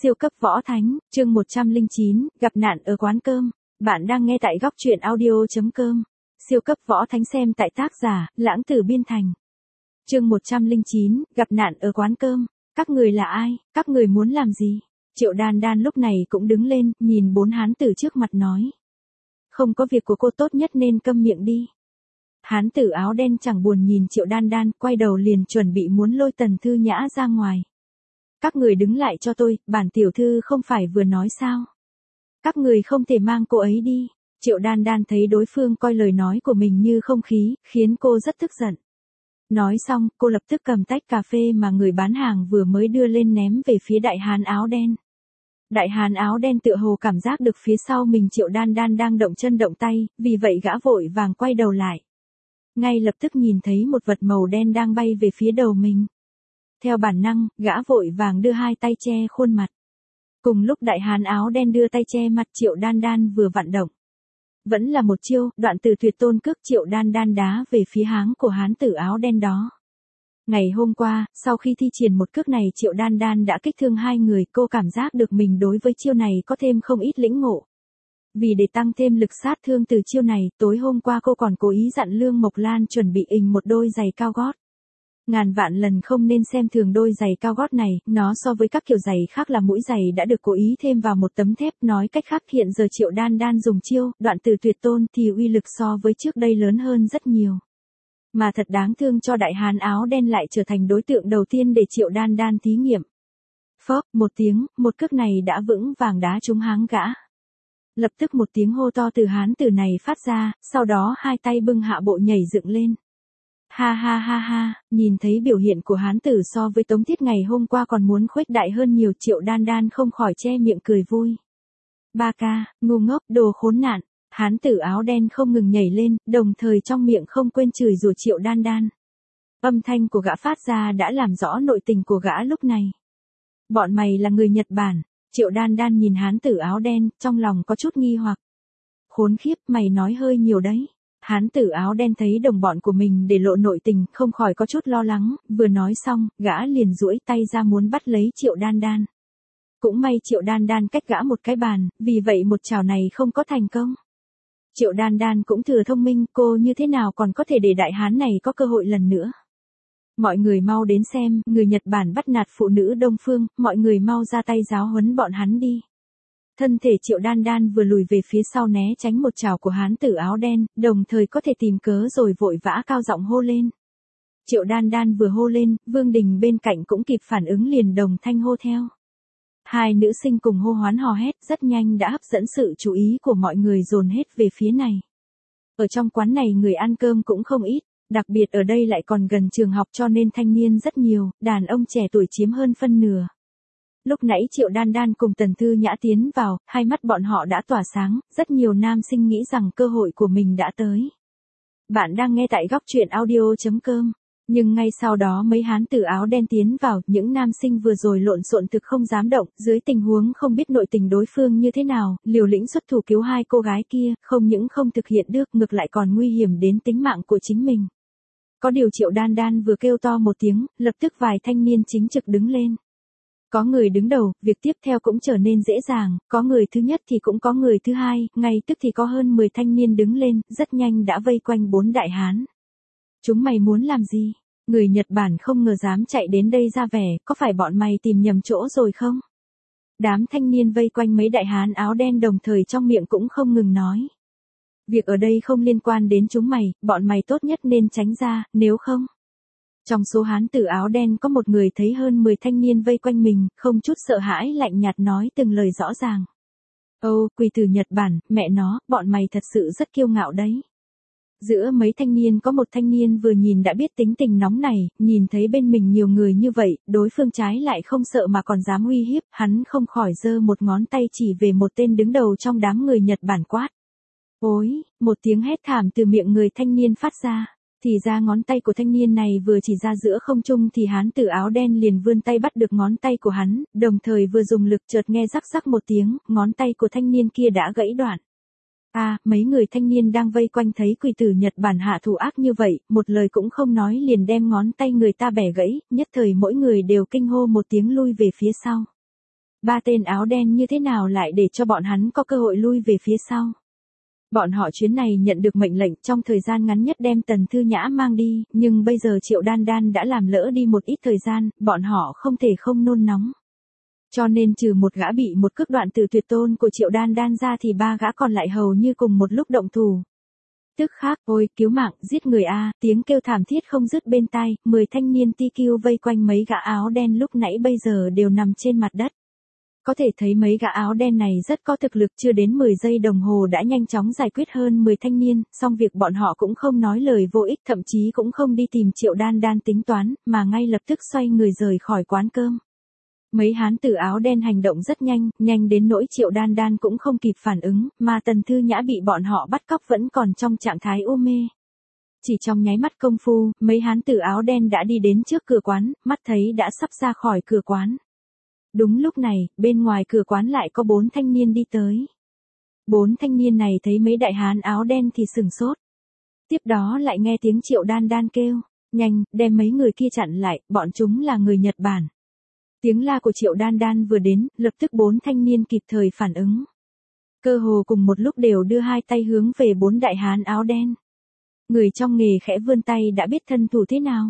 Siêu cấp võ thánh, chương 109, gặp nạn ở quán cơm. Bạn đang nghe tại góc truyện audio.com. Siêu cấp võ thánh xem tại tác giả, Lãng Tử Biên Thành. Chương 109, gặp nạn ở quán cơm. Các người là ai, các người muốn làm gì? Triệu Đan Đan lúc này cũng đứng lên, nhìn bốn hán tử trước mặt nói. Không có việc của cô tốt nhất nên câm miệng đi. Hán tử áo đen chẳng buồn nhìn Triệu Đan Đan, quay đầu liền chuẩn bị muốn lôi Tần Thư Nhã ra ngoài. Các người đứng lại cho tôi, bản tiểu thư không phải vừa nói sao? Các người không thể mang cô ấy đi. Triệu Đan Đan thấy đối phương coi lời nói của mình như không khí, khiến cô rất tức giận. Nói xong, cô lập tức cầm tách cà phê mà người bán hàng vừa mới đưa lên ném về phía đại hán áo đen. Đại hán áo đen tựa hồ cảm giác được phía sau mình Triệu Đan Đan đang động chân động tay, vì vậy gã vội vàng quay đầu lại. Ngay lập tức nhìn thấy một vật màu đen đang bay về phía đầu mình. Theo bản năng, gã vội vàng đưa hai tay che khuôn mặt. Cùng lúc đại hán áo đen đưa tay che mặt Triệu Đan Đan vừa vặn động. Vẫn là một chiêu, đoạn từ tuyệt tôn cước Triệu Đan Đan đá về phía háng của hán tử áo đen đó. Ngày hôm qua, sau khi thi triển một cước này Triệu Đan Đan đã kích thương hai người, cô cảm giác được mình đối với chiêu này có thêm không ít lĩnh ngộ. Vì để tăng thêm lực sát thương từ chiêu này, tối hôm qua cô còn cố ý dặn Lương Mộc Lan chuẩn bị một đôi giày cao gót. Ngàn vạn lần không nên xem thường đôi giày cao gót này, nó so với các kiểu giày khác là mũi giày đã được cố ý thêm vào một tấm thép, nói cách khác hiện giờ Triệu Đan Đan dùng chiêu, đoạn từ tuyệt tôn thì uy lực so với trước đây lớn hơn rất nhiều. Mà thật đáng thương cho đại hán áo đen lại trở thành đối tượng đầu tiên để Triệu Đan Đan thí nghiệm. Phốc, một tiếng, một cước này đã vững vàng đá trúng háng gã. Lập tức một tiếng hô to từ hán tử này phát ra, sau đó hai tay bưng hạ bộ nhảy dựng lên. Ha ha ha ha, nhìn thấy biểu hiện của hán tử so với Tống Thiết ngày hôm qua còn muốn khuếch đại hơn nhiều, Triệu Đan Đan không khỏi che miệng cười vui. Ba ca, ngu ngốc, đồ khốn nạn, hán tử áo đen không ngừng nhảy lên, đồng thời trong miệng không quên chửi rủa Triệu Đan Đan. Âm thanh của gã phát ra đã làm rõ nội tình của gã lúc này. Bọn mày là người Nhật Bản. Triệu Đan Đan nhìn hán tử áo đen, trong lòng có chút nghi hoặc. Khốn khiếp, mày nói hơi nhiều đấy. Hán tử áo đen thấy đồng bọn của mình để lộ nội tình, không khỏi có chút lo lắng, vừa nói xong, gã liền duỗi tay ra muốn bắt lấy Triệu Đan Đan. Cũng may Triệu Đan Đan cách gã một cái bàn, vì vậy một chảo này không có thành công. Triệu Đan Đan cũng thừa thông minh, cô như thế nào còn có thể để đại hán này có cơ hội lần nữa. Mọi người mau đến xem, người Nhật Bản bắt nạt phụ nữ Đông Phương, mọi người mau ra tay giáo huấn bọn hắn đi. Thân thể Triệu Đan Đan vừa lùi về phía sau né tránh một chảo của hán tử áo đen, đồng thời có thể tìm cớ rồi vội vã cao giọng hô lên. Triệu Đan Đan vừa hô lên, Vương Đình bên cạnh cũng kịp phản ứng liền đồng thanh hô theo. Hai nữ sinh cùng hô hoán hò hét, rất nhanh đã hấp dẫn sự chú ý của mọi người dồn hết về phía này. Ở trong quán này người ăn cơm cũng không ít, đặc biệt ở đây lại còn gần trường học cho nên thanh niên rất nhiều, đàn ông trẻ tuổi chiếm hơn phân nửa. Lúc nãy Triệu Đan Đan cùng Tần Thư Nhã tiến vào, hai mắt bọn họ đã tỏa sáng, rất nhiều nam sinh nghĩ rằng cơ hội của mình đã tới. Bạn đang nghe tại góc truyện audio.com. Nhưng ngay sau đó mấy hán tử áo đen tiến vào, những nam sinh vừa rồi lộn xộn thực không dám động, dưới tình huống không biết nội tình đối phương như thế nào, liều lĩnh xuất thủ cứu hai cô gái kia, không những không thực hiện được ngược lại còn nguy hiểm đến tính mạng của chính mình. Có điều Triệu Đan Đan vừa kêu to một tiếng, lập tức vài thanh niên chính trực đứng lên. Có người đứng đầu, việc tiếp theo cũng trở nên dễ dàng, có người thứ nhất thì cũng có người thứ hai, ngay tức thì có hơn 10 thanh niên đứng lên, rất nhanh đã vây quanh bốn đại hán. Chúng mày muốn làm gì? Người Nhật Bản không ngờ dám chạy đến đây ra vẻ, có phải bọn mày tìm nhầm chỗ rồi không? Đám thanh niên vây quanh mấy đại hán áo đen đồng thời trong miệng cũng không ngừng nói. Việc ở đây không liên quan đến chúng mày, bọn mày tốt nhất nên tránh ra, nếu không. Trong số hán tử áo đen có một người thấy hơn 10 thanh niên vây quanh mình, không chút sợ hãi lạnh nhạt nói từng lời rõ ràng. Ô, quỳ từ Nhật Bản, mẹ nó, bọn mày thật sự rất kiêu ngạo đấy. Giữa mấy thanh niên có một thanh niên vừa nhìn đã biết tính tình nóng này, nhìn thấy bên mình nhiều người như vậy, đối phương trái lại không sợ mà còn dám uy hiếp, hắn không khỏi giơ một ngón tay chỉ về một tên đứng đầu trong đám người Nhật Bản quát. Ôi, một tiếng hét thảm từ miệng người thanh niên phát ra. Thì ra ngón tay của thanh niên này vừa chỉ ra giữa không trung thì hán tử áo đen liền vươn tay bắt được ngón tay của hắn, đồng thời vừa dùng lực chợt nghe rắc rắc một tiếng, ngón tay của thanh niên kia đã gãy đoạn. Mấy người thanh niên đang vây quanh thấy quỷ tử Nhật Bản hạ thủ ác như vậy, một lời cũng không nói liền đem ngón tay người ta bẻ gãy, nhất thời mỗi người đều kinh hô một tiếng lui về phía sau. Ba tên áo đen như thế nào lại để cho bọn hắn có cơ hội lui về phía sau. Bọn họ chuyến này nhận được mệnh lệnh trong thời gian ngắn nhất đem Tần Thư Nhã mang đi, nhưng bây giờ Triệu Đan Đan đã làm lỡ đi một ít thời gian, bọn họ không thể không nôn nóng. Cho nên trừ một gã bị một cước đoạn từ tuyệt tôn của Triệu Đan Đan ra thì ba gã còn lại hầu như cùng một lúc động thủ. Tức khác, ôi, cứu mạng, giết người a, tiếng kêu thảm thiết không dứt bên tai, 10 thanh niên TQ vây quanh mấy gã áo đen lúc nãy bây giờ đều nằm trên mặt đất. Có thể thấy mấy gã áo đen này rất có thực lực, chưa đến 10 giây đồng hồ đã nhanh chóng giải quyết hơn 10 thanh niên, xong việc bọn họ cũng không nói lời vô ích, thậm chí cũng không đi tìm Triệu Đan Đan tính toán, mà ngay lập tức xoay người rời khỏi quán cơm. Mấy hán tử áo đen hành động rất nhanh, nhanh đến nỗi Triệu Đan Đan cũng không kịp phản ứng, mà Tần Thư Nhã bị bọn họ bắt cóc vẫn còn trong trạng thái u mê. Chỉ trong nháy mắt công phu, mấy hán tử áo đen đã đi đến trước cửa quán, mắt thấy đã sắp ra khỏi cửa quán. Đúng lúc này, bên ngoài cửa quán lại có 4 thanh niên đi tới. 4 thanh niên này thấy mấy đại hán áo đen thì sửng sốt. Tiếp đó lại nghe tiếng Triệu Đan Đan kêu, nhanh, đem mấy người kia chặn lại, bọn chúng là người Nhật Bản. Tiếng la của Triệu Đan Đan vừa đến, lập tức 4 thanh niên kịp thời phản ứng. Cơ hồ cùng một lúc đều đưa hai tay hướng về 4 đại hán áo đen. Người trong nghề khẽ vươn tay đã biết thân thủ thế nào.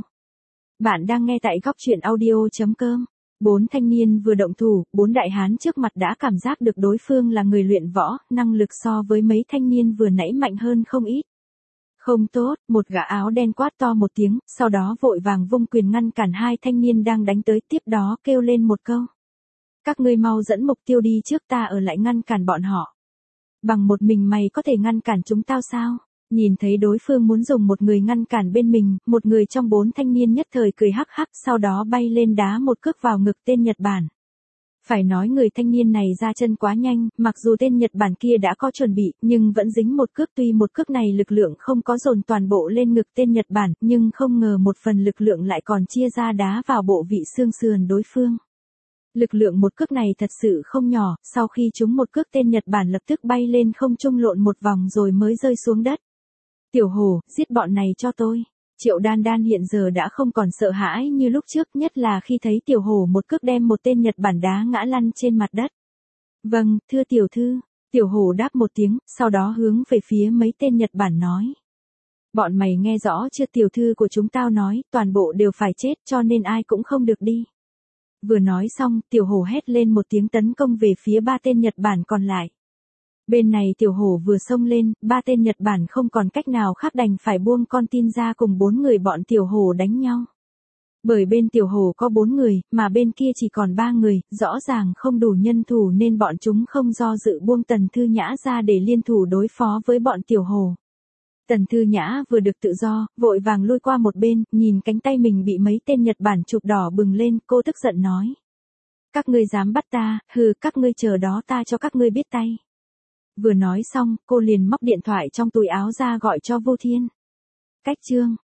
Bạn đang nghe tại góc truyện audio.com. 4 thanh niên vừa động thủ, 4 đại hán trước mặt đã cảm giác được đối phương là người luyện võ, năng lực so với mấy thanh niên vừa nãy mạnh hơn không ít. Không tốt, một gã áo đen quát to một tiếng, sau đó vội vàng vung quyền ngăn cản hai thanh niên đang đánh tới, tiếp đó kêu lên một câu. Các ngươi mau dẫn mục tiêu đi trước, ta ở lại ngăn cản bọn họ. Bằng một mình mày có thể ngăn cản chúng tao sao? Nhìn thấy đối phương muốn dùng một người ngăn cản bên mình, một người trong 4 thanh niên nhất thời cười hắc hắc, sau đó bay lên đá một cước vào ngực tên Nhật Bản. Phải nói người thanh niên này ra chân quá nhanh, mặc dù tên Nhật Bản kia đã có chuẩn bị, nhưng vẫn dính một cước, tuy một cước này lực lượng không có dồn toàn bộ lên ngực tên Nhật Bản, nhưng không ngờ một phần lực lượng lại còn chia ra đá vào bộ vị xương sườn đối phương. Lực lượng một cước này thật sự không nhỏ, sau khi trúng một cước tên Nhật Bản lập tức bay lên không trung lộn một vòng rồi mới rơi xuống đất. Tiểu Hồ, giết bọn này cho tôi. Triệu Đan Đan hiện giờ đã không còn sợ hãi như lúc trước, nhất là khi thấy Tiểu Hồ một cước đem một tên Nhật Bản đá ngã lăn trên mặt đất. Vâng, thưa tiểu thư. Tiểu Hồ đáp một tiếng, sau đó hướng về phía mấy tên Nhật Bản nói. Bọn mày nghe rõ chưa, tiểu thư của chúng tao nói, toàn bộ đều phải chết cho nên ai cũng không được đi. Vừa nói xong, Tiểu Hồ hét lên một tiếng tấn công về phía 3 tên Nhật Bản còn lại. Bên này Tiểu Hổ vừa xông lên, 3 tên Nhật Bản không còn cách nào khác đành phải buông con tin ra cùng 4 người bọn Tiểu Hổ đánh nhau. Bởi bên Tiểu Hổ có 4 người, mà bên kia chỉ còn 3 người, rõ ràng không đủ nhân thủ nên bọn chúng không do dự buông Tần Thư Nhã ra để liên thủ đối phó với bọn Tiểu Hổ. Tần Thư Nhã vừa được tự do, vội vàng lui qua một bên, nhìn cánh tay mình bị mấy tên Nhật Bản chụp đỏ bừng lên, cô tức giận nói. Các ngươi dám bắt ta, hừ, các ngươi chờ đó ta cho các ngươi biết tay. Vừa nói xong, cô liền móc điện thoại trong túi áo ra gọi cho Vô Thiên. Cách chương